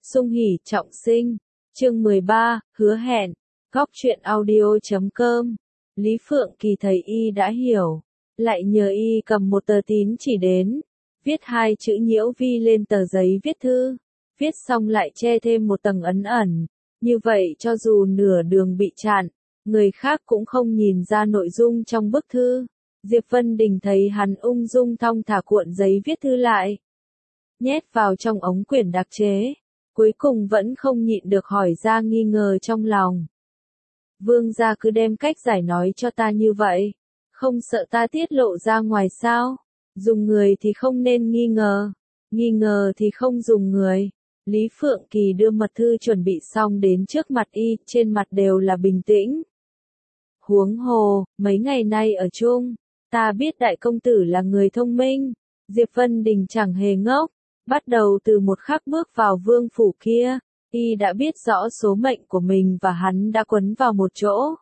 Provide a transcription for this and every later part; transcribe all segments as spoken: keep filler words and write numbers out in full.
Sung hỉ trọng sinh. Chương mười ba, hứa hẹn. Góc truyện audio chấm com. Lý Phượng Kỳ thấy y đã hiểu, lại nhờ y cầm một tờ tín chỉ đến, viết hai chữ Nhiễu Vi lên tờ giấy viết thư, viết xong lại che thêm một tầng ấn ẩn, như vậy cho dù nửa đường bị chặn, người khác cũng không nhìn ra nội dung trong bức thư. Diệp Vân Đình thấy hắn ung dung thong thả cuộn giấy viết thư lại, nhét vào trong ống quyển đặc chế, cuối cùng vẫn không nhịn được hỏi ra nghi ngờ trong lòng. Vương gia cứ đem cách giải nói cho ta như vậy, không sợ ta tiết lộ ra ngoài sao? Dùng người thì không nên nghi ngờ, nghi ngờ thì không dùng người. Lý Phượng Kỳ đưa mật thư chuẩn bị xong đến trước mặt y, trên mặt đều là bình tĩnh. Huống hồ, mấy ngày nay ở chung, ta biết đại công tử là người thông minh. Diệp Vân Đình chẳng hề ngốc, bắt đầu từ một khắc bước vào vương phủ kia, y đã biết rõ số mệnh của mình và hắn đã quấn vào một chỗ.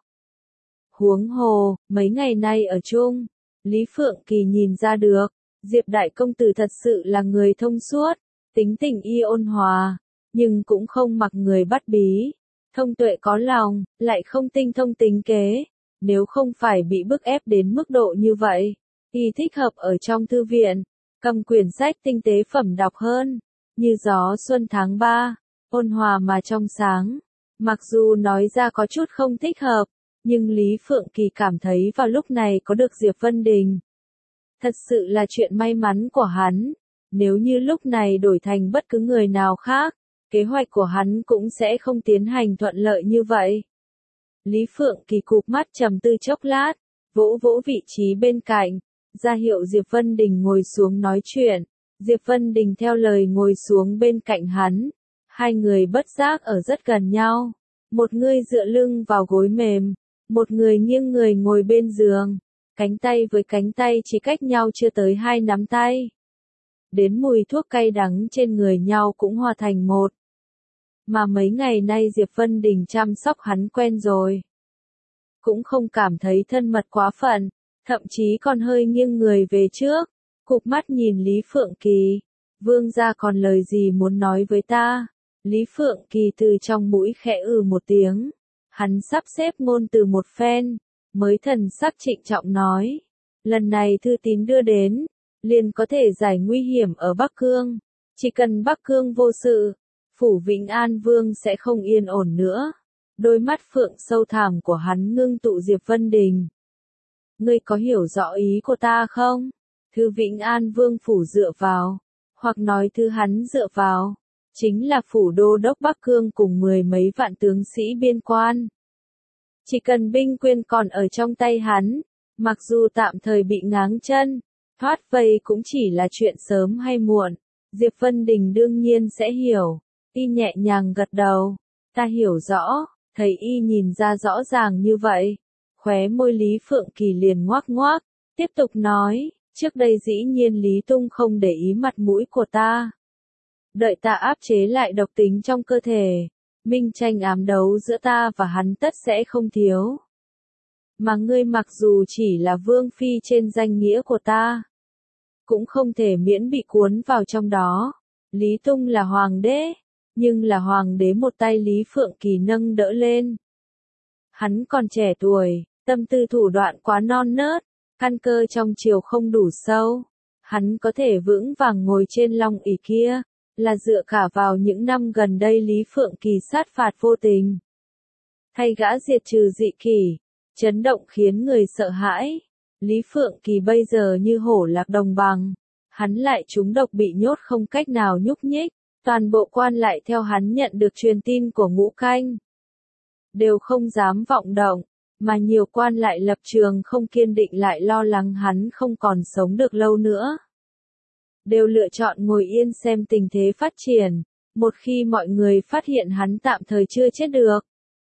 Huống hồ, mấy ngày nay ở chung, Lý Phượng Kỳ nhìn ra được, Diệp đại công tử thật sự là người thông suốt, tính tình y ôn hòa, nhưng cũng không mặc người bắt bí, thông tuệ có lòng, lại không tinh thông tính kế. Nếu không phải bị bức ép đến mức độ như vậy, y thích hợp ở trong thư viện, cầm quyển sách tinh tế phẩm đọc hơn, như gió xuân tháng ba, ôn hòa mà trong sáng. Mặc dù nói ra có chút không thích hợp, nhưng Lý Phượng Kỳ cảm thấy vào lúc này có được Diệp Vân Đình, thật sự là chuyện may mắn của hắn. Nếu như lúc này đổi thành bất cứ người nào khác, kế hoạch của hắn cũng sẽ không tiến hành thuận lợi như vậy. Lý Phượng Kỳ cụp mắt trầm tư chốc lát, vỗ vỗ vị trí bên cạnh, ra hiệu Diệp Vân Đình ngồi xuống nói chuyện. Diệp Vân Đình theo lời ngồi xuống bên cạnh hắn, hai người bất giác ở rất gần nhau, một người dựa lưng vào gối mềm, một người nghiêng người ngồi bên giường, cánh tay với cánh tay chỉ cách nhau chưa tới hai nắm tay. Đến mùi thuốc cay đắng trên người nhau cũng hòa thành một. Mà mấy ngày nay Diệp Vân Đình chăm sóc hắn quen rồi, cũng không cảm thấy thân mật quá phận, thậm chí còn hơi nghiêng người về trước, cụp mắt nhìn Lý Phượng Kỳ. Vương gia còn lời gì muốn nói với ta? Lý Phượng Kỳ từ trong mũi khẽ ừ một tiếng, hắn sắp xếp ngôn từ một phen, mới thần sắc trịnh trọng nói, lần này thư tín đưa đến, liền có thể giải nguy hiểm ở Bắc Cương, chỉ cần Bắc Cương vô sự, phủ Vĩnh An Vương sẽ không yên ổn nữa. Đôi mắt phượng sâu thẳm của hắn ngưng tụ Diệp Vân Đình. Ngươi có hiểu rõ ý của ta không? Thư Vĩnh An Vương phủ dựa vào, hoặc nói thư hắn dựa vào, chính là phủ đô đốc Bắc Cương cùng mười mấy vạn tướng sĩ biên quan. Chỉ cần binh quyền còn ở trong tay hắn, mặc dù tạm thời bị ngáng chân, thoát vây cũng chỉ là chuyện sớm hay muộn. Diệp Vân Đình đương nhiên sẽ hiểu. Y nhẹ nhàng gật đầu, ta hiểu rõ. Thấy y nhìn ra rõ ràng như vậy, khóe môi Lý Phượng Kỳ liền ngoác ngoác, tiếp tục nói, trước đây dĩ nhiên Lý Tung không để ý mặt mũi của ta. Đợi ta áp chế lại độc tính trong cơ thể, minh tranh ám đấu giữa ta và hắn tất sẽ không thiếu. Mà ngươi mặc dù chỉ là vương phi trên danh nghĩa của ta, cũng không thể miễn bị cuốn vào trong đó. Lý Tung là hoàng đế, nhưng là hoàng đế một tay Lý Phượng Kỳ nâng đỡ lên. Hắn còn trẻ tuổi, tâm tư thủ đoạn quá non nớt, căn cơ trong triều không đủ sâu. Hắn có thể vững vàng ngồi trên long ỷ kia, là dựa cả vào những năm gần đây Lý Phượng Kỳ sát phạt vô tình, thay gã diệt trừ dị kỷ, chấn động khiến người sợ hãi. Lý Phượng Kỳ bây giờ như hổ lạc đồng bằng, hắn lại trúng độc bị nhốt không cách nào nhúc nhích. Toàn bộ quan lại theo hắn nhận được truyền tin của Ngũ Canh, đều không dám vọng động, mà nhiều quan lại lập trường không kiên định lại lo lắng hắn không còn sống được lâu nữa. Đều lựa chọn ngồi yên xem tình thế phát triển, một khi mọi người phát hiện hắn tạm thời chưa chết được.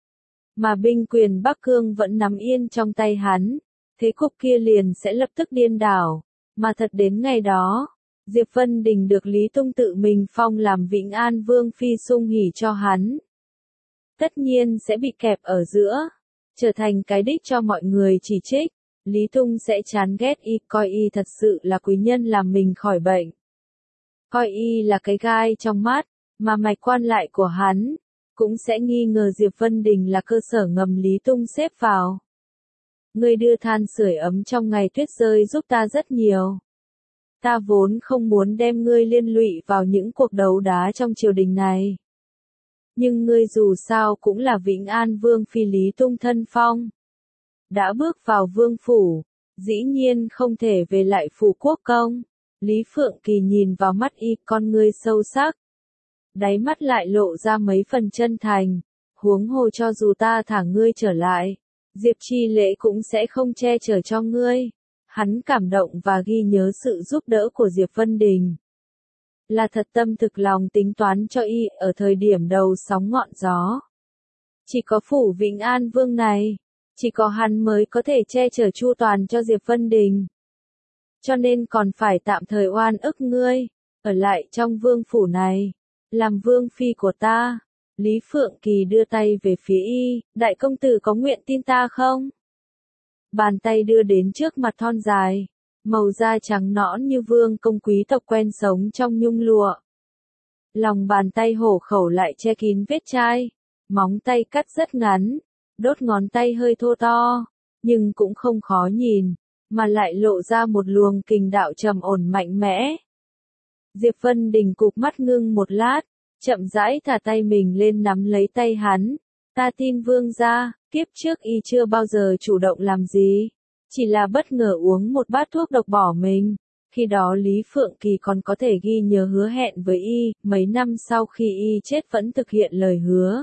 Mà binh quyền Bắc Cương vẫn nắm yên trong tay hắn, thế cục kia liền sẽ lập tức điên đảo, mà thật đến ngày đó, Diệp Vân Đình được Lý Tung tự mình phong làm Vĩnh An Vương phi sung hỉ cho hắn. Tất nhiên sẽ bị kẹp ở giữa, trở thành cái đích cho mọi người chỉ trích. Lý Tung sẽ chán ghét y, coi y thật sự là quý nhân làm mình khỏi bệnh, coi y là cái gai trong mắt. mà mạch quan lại của hắn cũng sẽ nghi ngờ Diệp Vân Đình là cơ sở ngầm Lý Tung xếp vào. Ngươi đưa than sưởi ấm trong ngày tuyết rơi giúp ta rất nhiều. Ta vốn không muốn đem ngươi liên lụy vào những cuộc đấu đá trong triều đình này. Nhưng ngươi dù sao cũng là Vĩnh An Vương phi Lý Tung thân phong. Đã bước vào vương phủ, dĩ nhiên không thể về lại phủ quốc công. Lý Phượng Kỳ nhìn vào mắt y, con ngươi sâu sắc. Đáy mắt lại lộ ra mấy phần chân thành, huống hồ cho dù ta thả ngươi trở lại, Diệp Chi Lễ cũng sẽ không che chở cho ngươi. Hắn cảm động và ghi nhớ sự giúp đỡ của Diệp Vân Đình. Là thật tâm thực lòng tính toán cho y ở thời điểm đầu sóng ngọn gió. Chỉ có phủ Vĩnh An Vương này, chỉ có hắn mới có thể che chở chu toàn cho Diệp Vân Đình. Cho nên còn phải tạm thời oan ức ngươi, ở lại trong vương phủ này, làm vương phi của ta. Lý Phượng Kỳ đưa tay về phía y, đại công tử có nguyện tin ta không? Bàn tay đưa đến trước mặt thon dài, màu da trắng nõn như vương công quý tộc quen sống trong nhung lụa. Lòng bàn tay hổ khẩu lại che kín vết chai, móng tay cắt rất ngắn, đốt ngón tay hơi thô to, nhưng cũng không khó nhìn, mà lại lộ ra một luồng kình đạo trầm ổn mạnh mẽ. Diệp Vân Đình cụp mắt ngưng một lát, chậm rãi thả tay mình lên nắm lấy tay hắn. Ta tin vương gia, kiếp trước y chưa bao giờ chủ động làm gì, chỉ là bất ngờ uống một bát thuốc độc bỏ mình. Khi đó Lý Phượng Kỳ còn có thể ghi nhớ hứa hẹn với y, mấy năm sau khi y chết vẫn thực hiện lời hứa.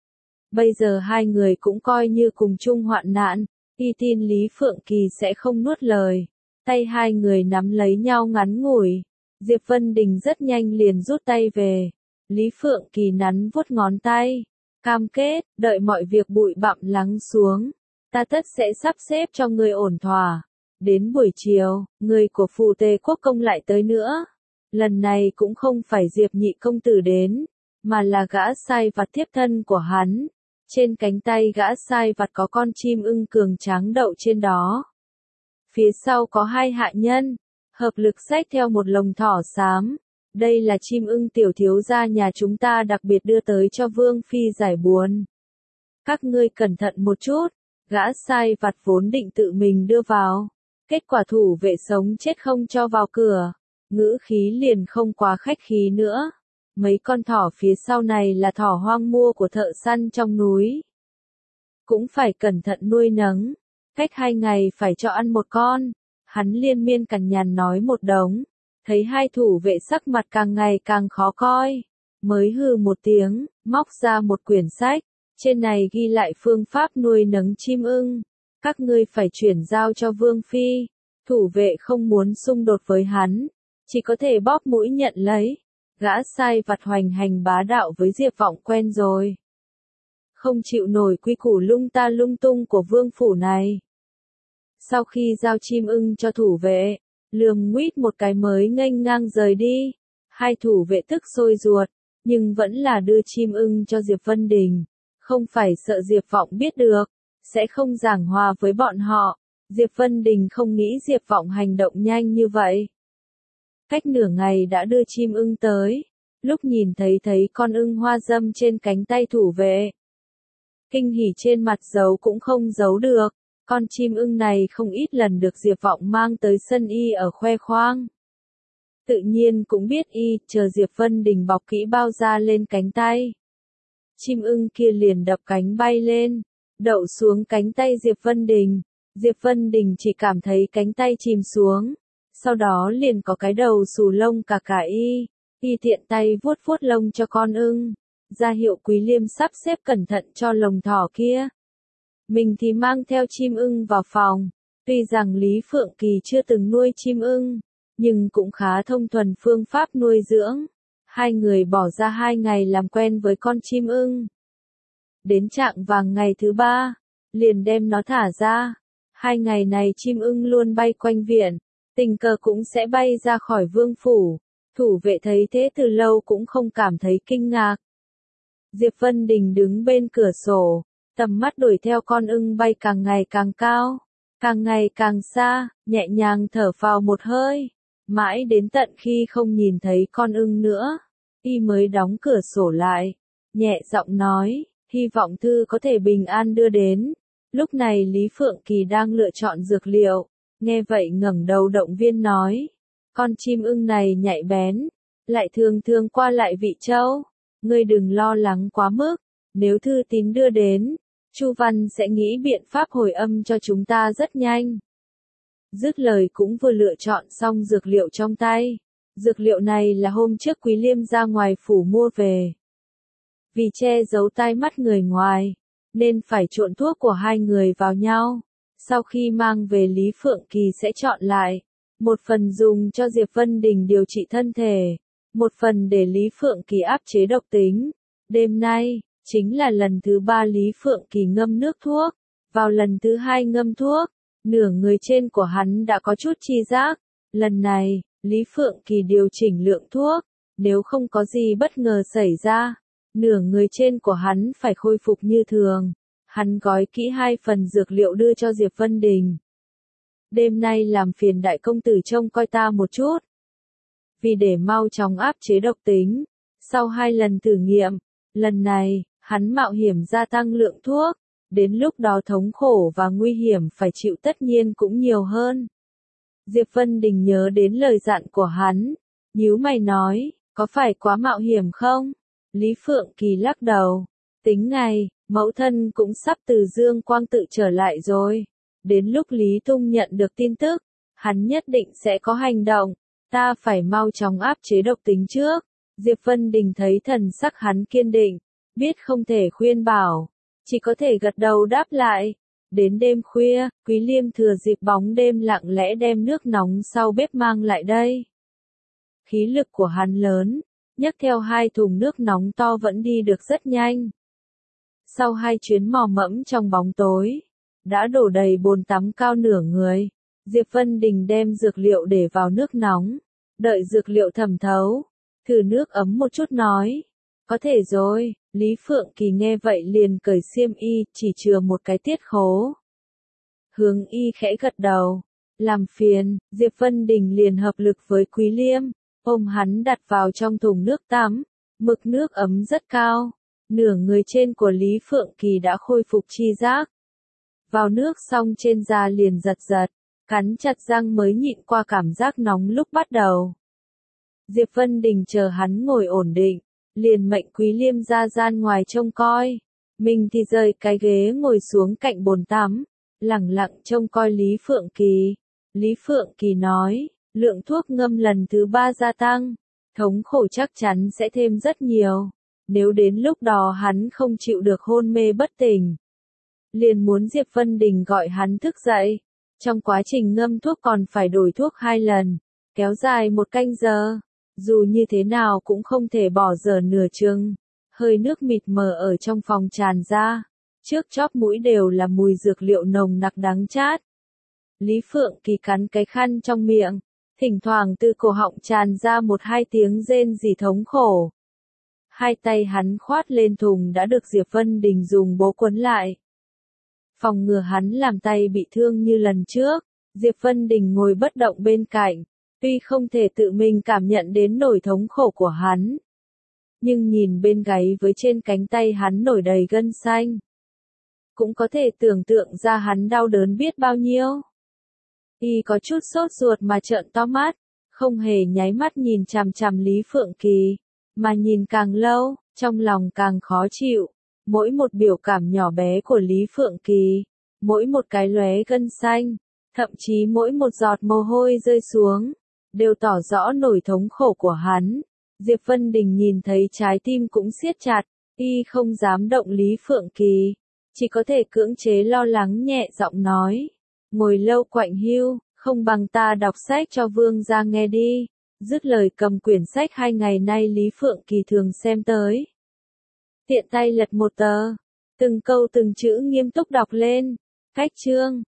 Bây giờ hai người cũng coi như cùng chung hoạn nạn, y tin Lý Phượng Kỳ sẽ không nuốt lời. Tay hai người nắm lấy nhau ngắn ngủi, Diệp Vân Đình rất nhanh liền rút tay về. Lý Phượng Kỳ nắn vuốt ngón tay, cam kết, đợi mọi việc bụi bặm lắng xuống, ta tất sẽ sắp xếp cho ngươi ổn thỏa. Đến buổi chiều, người của phù Tề Quốc công lại tới nữa. Lần này cũng không phải Diệp nhị công tử đến, mà là gã sai vặt tiếp thân của hắn. Trên cánh tay gã sai vặt có con chim ưng cường tráng đậu trên đó. Phía sau có hai hạ nhân, hợp lực xách theo một lồng thỏ xám. Đây là chim ưng tiểu thiếu gia nhà chúng ta đặc biệt đưa tới cho Vương Phi giải buồn. Các ngươi cẩn thận một chút, gã sai vặt vốn định tự mình đưa vào. Kết quả thủ vệ sống chết không cho vào cửa, ngữ khí liền không quá khách khí nữa. Mấy con thỏ phía sau này là thỏ hoang mua của thợ săn trong núi. Cũng phải cẩn thận nuôi nấng, cách hai ngày phải cho ăn một con. Hắn liên miên cằn nhằn nói một đống, thấy hai thủ vệ sắc mặt càng ngày càng khó coi. Mới hừ một tiếng, móc ra một quyển sách, trên này ghi lại phương pháp nuôi nấng chim ưng. Các ngươi phải chuyển giao cho Vương Phi. Thủ vệ không muốn xung đột với hắn, chỉ có thể bóp mũi nhận lấy. Gã sai vặt hoành hành bá đạo với Diệp Vọng quen rồi. Không chịu nổi quy củ lung ta lung tung của vương phủ này. Sau khi giao chim ưng cho thủ vệ, lườm nguýt một cái mới nghênh ngang rời đi. Hai thủ vệ tức sôi ruột, nhưng vẫn là đưa chim ưng cho Diệp Vân Đình. Không phải sợ Diệp Vọng biết được, sẽ không giảng hòa với bọn họ. Diệp Vân Đình không nghĩ Diệp Vọng hành động nhanh như vậy. Cách nửa ngày đã đưa chim ưng tới, lúc nhìn thấy thấy con ưng hoa dâm trên cánh tay thủ vệ. Kinh hỉ trên mặt giấu cũng không giấu được, con chim ưng này không ít lần được Diệp Vọng mang tới sân y ở khoe khoang. Tự nhiên cũng biết y, chờ Diệp Vân Đình bọc kỹ bao da lên cánh tay. Chim ưng kia liền đập cánh bay lên, đậu xuống cánh tay Diệp Vân Đình. Diệp Vân Đình chỉ cảm thấy cánh tay chìm xuống, sau đó liền có cái đầu xù lông cả cả y, y tiện tay vuốt vuốt lông cho con ưng, ra hiệu Quý Liêm sắp xếp cẩn thận cho lồng thỏ kia. Mình thì mang theo chim ưng vào phòng, tuy rằng Lý Phượng Kỳ chưa từng nuôi chim ưng, nhưng cũng khá thông thuần phương pháp nuôi dưỡng. Hai người bỏ ra hai ngày làm quen với con chim ưng. Đến trạng vàng ngày thứ ba, liền đem nó thả ra. Hai ngày này chim ưng luôn bay quanh viện, tình cờ cũng sẽ bay ra khỏi vương phủ. Thủ vệ thấy thế từ lâu cũng không cảm thấy kinh ngạc. Diệp Vân Đình đứng bên cửa sổ, tầm mắt đuổi theo con ưng bay càng ngày càng cao, càng ngày càng xa, nhẹ nhàng thở phào một hơi, mãi đến tận khi không nhìn thấy con ưng nữa. Y mới đóng cửa sổ lại, nhẹ giọng nói, hy vọng thư có thể bình an đưa đến. Lúc này Lý Phượng Kỳ đang lựa chọn dược liệu, nghe vậy ngẩng đầu động viên nói, con chim ưng này nhạy bén, lại thường thường qua lại Vị Châu, ngươi đừng lo lắng quá mức, nếu thư tín đưa đến, Chu Văn sẽ nghĩ biện pháp hồi âm cho chúng ta rất nhanh. Dứt lời cũng vừa lựa chọn xong dược liệu trong tay. Dược liệu này là hôm trước Quý Liêm ra ngoài phủ mua về. Vì che giấu tai mắt người ngoài, nên phải trộn thuốc của hai người vào nhau. Sau khi mang về Lý Phượng Kỳ sẽ chọn lại. Một phần dùng cho Diệp Vân Đình điều trị thân thể. Một phần để Lý Phượng Kỳ áp chế độc tính. Đêm nay, chính là lần thứ ba Lý Phượng Kỳ ngâm nước thuốc. Vào lần thứ hai ngâm thuốc, nửa người trên của hắn đã có chút chi giác. Lần này, Lý Phượng Kỳ điều chỉnh lượng thuốc, nếu không có gì bất ngờ xảy ra, nửa người trên của hắn phải khôi phục như thường. Hắn gói kỹ hai phần dược liệu đưa cho Diệp Vân Đình. Đêm nay làm phiền đại công tử trông coi ta một chút. Vì để mau chóng áp chế độc tính, sau hai lần thử nghiệm, lần này, hắn mạo hiểm gia tăng lượng thuốc, đến lúc đó thống khổ và nguy hiểm phải chịu tất nhiên cũng nhiều hơn. Diệp Vân Đình nhớ đến lời dặn của hắn, nhíu mày nói, có phải quá mạo hiểm không? Lý Phượng Kỳ lắc đầu, tính ngày, mẫu thân cũng sắp từ Dương Quang tự trở lại rồi. Đến lúc Lý Tung nhận được tin tức, hắn nhất định sẽ có hành động, ta phải mau chóng áp chế độc tính trước. Diệp Vân Đình thấy thần sắc hắn kiên định, biết không thể khuyên bảo, chỉ có thể gật đầu đáp lại. Đến đêm khuya, Quý Liêm thừa dịp bóng đêm lặng lẽ đem nước nóng sau bếp mang lại đây. Khí lực của hắn lớn, nhấc theo hai thùng nước nóng to vẫn đi được rất nhanh. Sau hai chuyến mò mẫm trong bóng tối, đã đổ đầy bồn tắm cao nửa người, Diệp Vân Đình đem dược liệu để vào nước nóng, đợi dược liệu thẩm thấu, thử nước ấm một chút nói, có thể rồi. Lý Phượng Kỳ nghe vậy liền cởi xiêm y, chỉ chừa một cái tiết khố. Hướng y khẽ gật đầu, làm phiền, Diệp Vân Đình liền hợp lực với Quý Liêm, ôm hắn đặt vào trong thùng nước tắm, mực nước ấm rất cao, nửa người trên của Lý Phượng Kỳ đã khôi phục chi giác. Vào nước xong trên da liền giật giật, cắn chặt răng mới nhịn qua cảm giác nóng lúc bắt đầu. Diệp Vân Đình chờ hắn ngồi ổn định, liền mệnh Quý Liêm ra gian ngoài trông coi, mình thì rời cái ghế ngồi xuống cạnh bồn tắm, lẳng lặng trông coi Lý Phượng Kỳ. Lý Phượng Kỳ nói, lượng thuốc ngâm lần thứ ba gia tăng, thống khổ chắc chắn sẽ thêm rất nhiều, nếu đến lúc đó hắn không chịu được hôn mê bất tỉnh. Liền muốn Diệp Vân Đình gọi hắn thức dậy, trong quá trình ngâm thuốc còn phải đổi thuốc hai lần, kéo dài một canh giờ. Dù như thế nào cũng không thể bỏ dở nửa chừng. Hơi nước mịt mờ ở trong phòng tràn ra. Trước chóp mũi đều là mùi dược liệu nồng nặc đắng chát. Lý Phượng Kỳ cắn cái khăn trong miệng. Thỉnh thoảng từ cổ họng tràn ra một hai tiếng rên rỉ thống khổ. Hai tay hắn khoát lên thùng đã được Diệp Vân Đình dùng bố quấn lại. Phòng ngừa hắn làm tay bị thương như lần trước. Diệp Vân Đình ngồi bất động bên cạnh. Tuy không thể tự mình cảm nhận đến nỗi thống khổ của hắn, nhưng nhìn bên gáy với trên cánh tay hắn nổi đầy gân xanh, cũng có thể tưởng tượng ra hắn đau đớn biết bao nhiêu. Y có chút sốt ruột mà trợn to mắt, không hề nháy mắt nhìn chằm chằm Lý Phượng Kỳ, mà nhìn càng lâu, trong lòng càng khó chịu. Mỗi một biểu cảm nhỏ bé của Lý Phượng Kỳ, mỗi một cái lóe gân xanh, thậm chí mỗi một giọt mồ hôi rơi xuống, đều tỏ rõ nỗi thống khổ của hắn. Diệp Vân Đình nhìn thấy trái tim cũng siết chặt, y không dám động Lý Phượng Kỳ, chỉ có thể cưỡng chế lo lắng nhẹ giọng nói, ngồi lâu quạnh hiu, không bằng ta đọc sách cho vương gia nghe đi. Dứt lời cầm quyển sách hai ngày nay Lý Phượng Kỳ thường xem tới. Tiện tay lật một tờ, từng câu từng chữ nghiêm túc đọc lên, cách chương,